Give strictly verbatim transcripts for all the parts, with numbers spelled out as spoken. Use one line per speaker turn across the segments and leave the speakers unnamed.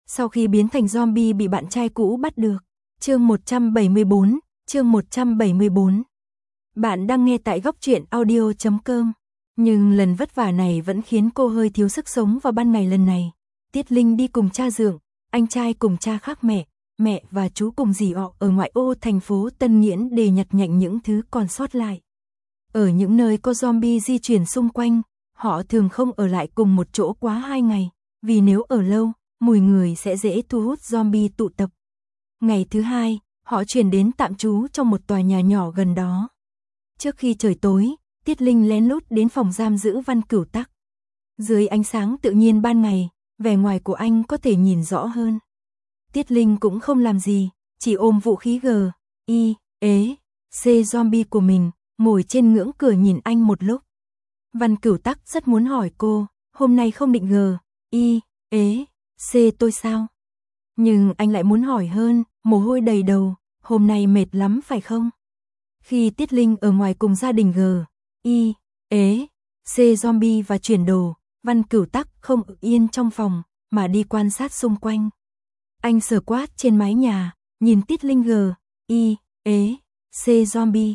sau khi biến thành zombie bị bạn trai cũ bắt được. Chương một trăm bảy mươi bốn, chương một trăm bảy mươi bốn. Bạn đang nghe tại góc truyện audio chấm com. Nhưng lần vất vả này vẫn khiến cô hơi thiếu sức sống vào ban ngày lần này. Tiết Linh đi cùng cha dượng, anh trai cùng cha khác mẹ, mẹ và chú cùng dì họ ở ngoại ô thành phố Tân Nghiễn để nhặt nhạnh những thứ còn sót lại. Ở những nơi có zombie di chuyển xung quanh, họ thường không ở lại cùng một chỗ quá hai ngày, vì nếu ở lâu, mùi người sẽ dễ thu hút zombie tụ tập. Ngày thứ hai, họ chuyển đến tạm trú trong một tòa nhà nhỏ gần đó. Trước khi trời tối, Tiết Linh lén lút đến phòng giam giữ Văn Cửu Tắc. Dưới ánh sáng tự nhiên ban ngày, vẻ ngoài của anh có thể nhìn rõ hơn. Tiết Linh cũng không làm gì, chỉ ôm vũ khí G, I, E, C zombie của mình, ngồi trên ngưỡng cửa nhìn anh một lúc. Văn Cửu Tắc rất muốn hỏi cô, hôm nay không định G, I, E, C tôi sao? Nhưng anh lại muốn hỏi hơn, mồ hôi đầy đầu, hôm nay mệt lắm phải không? Khi Tiết Linh ở ngoài cùng gia đình G, I, E, C zombie và chuyển đồ, Văn Cửu Tắc không ở yên trong phòng, mà đi quan sát xung quanh. Anh sờ quát trên mái nhà, nhìn Tiết Linh G, I, E, C zombie.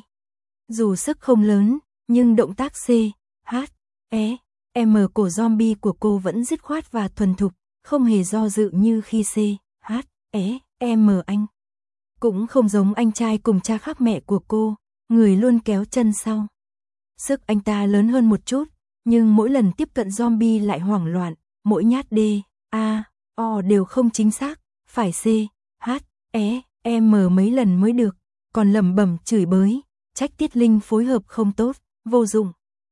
Dù sức không lớn, nhưng động tác C, H, E, M của zombie của cô vẫn dứt khoát và thuần thục, không hề do dự như khi C, H, E, M anh. Cũng không giống anh trai cùng cha khác mẹ của cô, người luôn kéo chân sau. Sức anh ta lớn hơn một chút, nhưng mỗi lần tiếp cận zombie lại hoảng loạn, mỗi nhát D, A, O đều không chính xác, phải C, H, E, M mấy lần mới được, còn lẩm bẩm chửi bới, trách Tiết Linh phối hợp không tốt, vô dụng.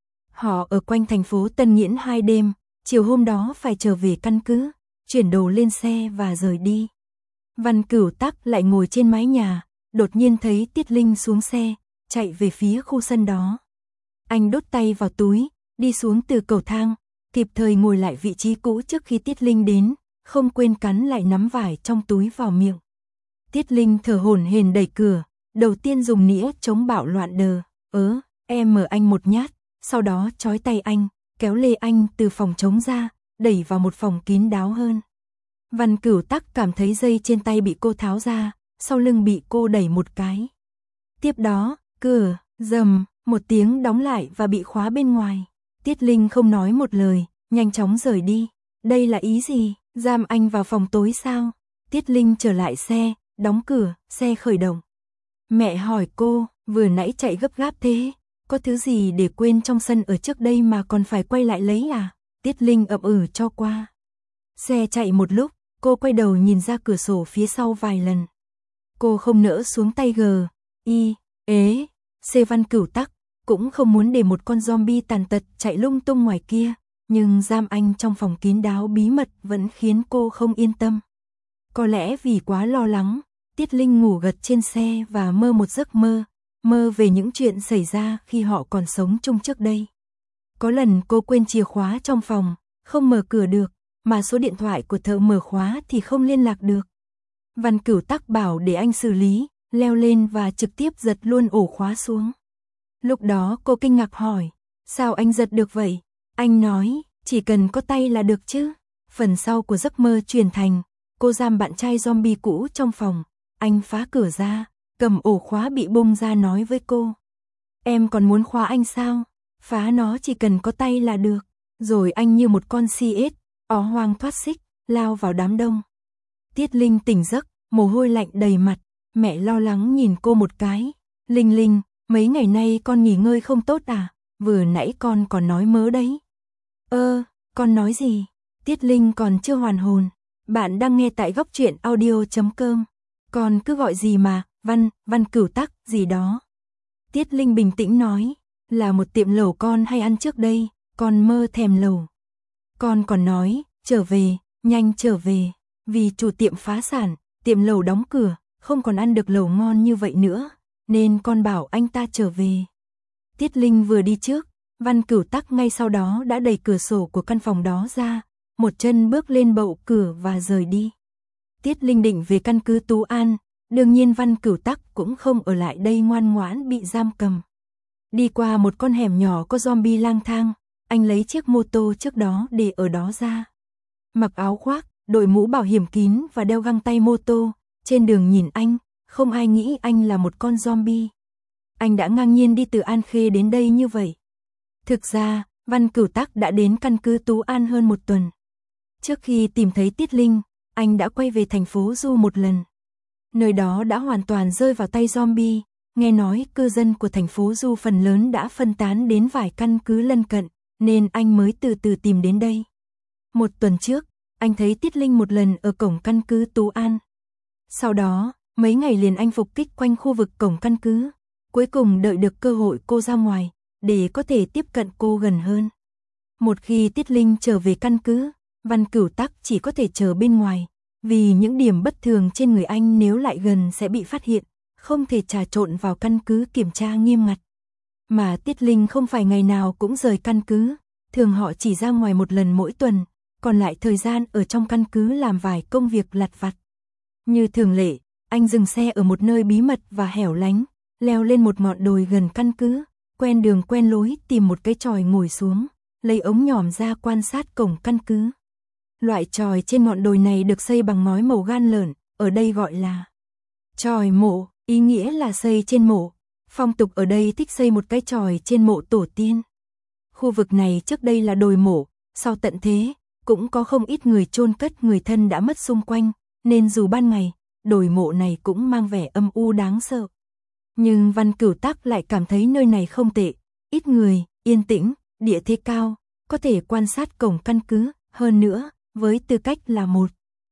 Họ ở quanh thành phố Tân Nghiễn hai đêm, chiều hôm đó phải trở về căn cứ, chuyển đồ lên xe và rời đi. Văn Cửu Tắc lại ngồi trên mái nhà, đột nhiên thấy Tiết Linh xuống xe, chạy về phía khu sân đó. Anh đút tay vào túi, đi xuống từ cầu thang, kịp thời ngồi lại vị trí cũ trước khi Tiết Linh đến, không quên cắn lại nắm vải trong túi vào miệng. Tiết Linh thở hổn hển đẩy cửa, đầu tiên dùng nĩa chống bạo loạn đờ, ớ, em mở anh một nhát, sau đó trói tay anh, kéo lê anh từ phòng trống ra, đẩy vào một phòng kín đáo hơn. Văn Cửu Tắc cảm thấy dây trên tay bị cô tháo ra, sau lưng bị cô đẩy một cái. Tiếp đó, cửa, rầm, một tiếng đóng lại và bị khóa bên ngoài. Tiết Linh không nói một lời, nhanh chóng rời đi. Đây là ý gì? Giam anh vào phòng tối sao? Tiết Linh trở lại xe, đóng cửa, xe khởi động. Mẹ hỏi cô, vừa nãy chạy gấp gáp thế, có thứ gì để quên trong sân ở trước đây mà còn phải quay lại lấy à? Tiết Linh ậm ừ cho qua. Xe chạy một lúc, cô quay đầu nhìn ra cửa sổ phía sau vài lần. Cô không nỡ xuống tay G, I, E, C Văn Cửu Tắc, cũng không muốn để một con zombie tàn tật chạy lung tung ngoài kia, nhưng giam anh trong phòng kín đáo bí mật vẫn khiến cô không yên tâm. Có lẽ vì quá lo lắng, Tiết Linh ngủ gật trên xe và mơ một giấc mơ, mơ về những chuyện xảy ra khi họ còn sống chung trước đây. Có lần cô quên chìa khóa trong phòng, không mở cửa được, mà số điện thoại của thợ mở khóa thì không liên lạc được. Văn Cửu Tắc bảo để anh xử lý, leo lên và trực tiếp giật luôn ổ khóa xuống. Lúc đó cô kinh ngạc hỏi, sao anh giật được vậy? Anh nói, chỉ cần có tay là được chứ. Phần sau của giấc mơ chuyển thành, cô giam bạn trai zombie cũ trong phòng, anh phá cửa ra, cầm ổ khóa bị bung ra nói với cô. Em còn muốn khóa anh sao? Phá nó chỉ cần có tay là được. Rồi anh như một con si ếch, ó hoang thoát xích, lao vào đám đông. Tiết Linh tỉnh giấc, mồ hôi lạnh đầy mặt, mẹ lo lắng nhìn cô một cái. Linh Linh, mấy ngày nay con nghỉ ngơi không tốt à? Vừa nãy con còn nói mớ đấy. Ơ, con nói gì? Tiết Linh còn chưa hoàn hồn. Bạn đang nghe tại góc truyện audio chấm com. Con cứ gọi gì mà, Văn, Văn Cửu Tắc, gì đó. Tiết Linh bình tĩnh nói, là một tiệm lẩu con hay ăn trước đây, con mơ thèm lẩu. Con còn nói, trở về, nhanh trở về, vì chủ tiệm phá sản, tiệm lẩu đóng cửa, không còn ăn được lẩu ngon như vậy nữa, nên con bảo anh ta trở về. Tiết Linh vừa đi trước, Văn Cửu Tắc ngay sau đó đã đẩy cửa sổ của căn phòng đó ra, một chân bước lên bậu cửa và rời đi. Tiết Linh định về căn cứ Tú An, đương nhiên Văn Cửu Tắc cũng không ở lại đây ngoan ngoãn bị giam cầm. Đi qua một con hẻm nhỏ có zombie lang thang, anh lấy chiếc mô tô trước đó để ở đó ra. Mặc áo khoác, đội mũ bảo hiểm kín và đeo găng tay mô tô, trên đường nhìn anh, không ai nghĩ anh là một con zombie. Anh đã ngang nhiên đi từ An Khê đến đây như vậy. Thực ra, Văn Cửu Tắc đã đến căn cứ Tú An hơn một tuần. Trước khi tìm thấy Tiết Linh, anh đã quay về thành phố Du một lần. Nơi đó đã hoàn toàn rơi vào tay zombie, nghe nói cư dân của thành phố Du phần lớn đã phân tán đến vài căn cứ lân cận, nên anh mới từ từ tìm đến đây. Một tuần trước, anh thấy Tiết Linh một lần ở cổng căn cứ Tú An. Sau đó, mấy ngày liền anh phục kích quanh khu vực cổng căn cứ, cuối cùng đợi được cơ hội cô ra ngoài, để có thể tiếp cận cô gần hơn. Một khi Tiết Linh trở về căn cứ, Văn Cửu Tắc chỉ có thể chờ bên ngoài, vì những điểm bất thường trên người anh nếu lại gần sẽ bị phát hiện, không thể trà trộn vào căn cứ kiểm tra nghiêm ngặt. Mà Tiết Linh không phải ngày nào cũng rời căn cứ, thường họ chỉ ra ngoài một lần mỗi tuần, còn lại thời gian ở trong căn cứ làm vài công việc lặt vặt. Như thường lệ, anh dừng xe ở một nơi bí mật và hẻo lánh, leo lên một ngọn đồi gần căn cứ, quen đường quen lối tìm một cái chòi ngồi xuống, lấy ống nhòm ra quan sát cổng căn cứ. Loại chòi trên ngọn đồi này được xây bằng ngói màu gan lợn, ở đây gọi là chòi mộ, ý nghĩa là xây trên mộ. Phong tục ở đây thích xây một cái chòi trên mộ tổ tiên. Khu vực này trước đây là đồi mộ, sau tận thế, cũng có không ít người chôn cất người thân đã mất xung quanh, nên dù ban ngày, đồi mộ này cũng mang vẻ âm u đáng sợ. Nhưng Văn Cửu Tắc lại cảm thấy nơi này không tệ, ít người, yên tĩnh, địa thế cao, có thể quan sát cổng căn cứ, hơn nữa, với tư cách là một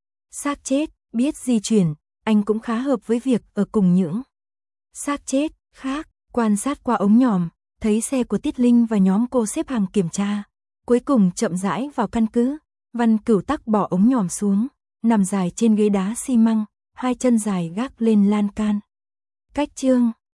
xác chết, biết di chuyển, anh cũng khá hợp với việc ở cùng những xác chết khác. Quan sát qua ống nhòm, thấy xe của Tiết Linh và nhóm cô xếp hàng kiểm tra, cuối cùng chậm rãi vào căn cứ. Văn Cửu Tắc bỏ ống nhòm xuống, nằm dài trên ghế đá xi măng, hai chân dài gác lên lan can. Cách chương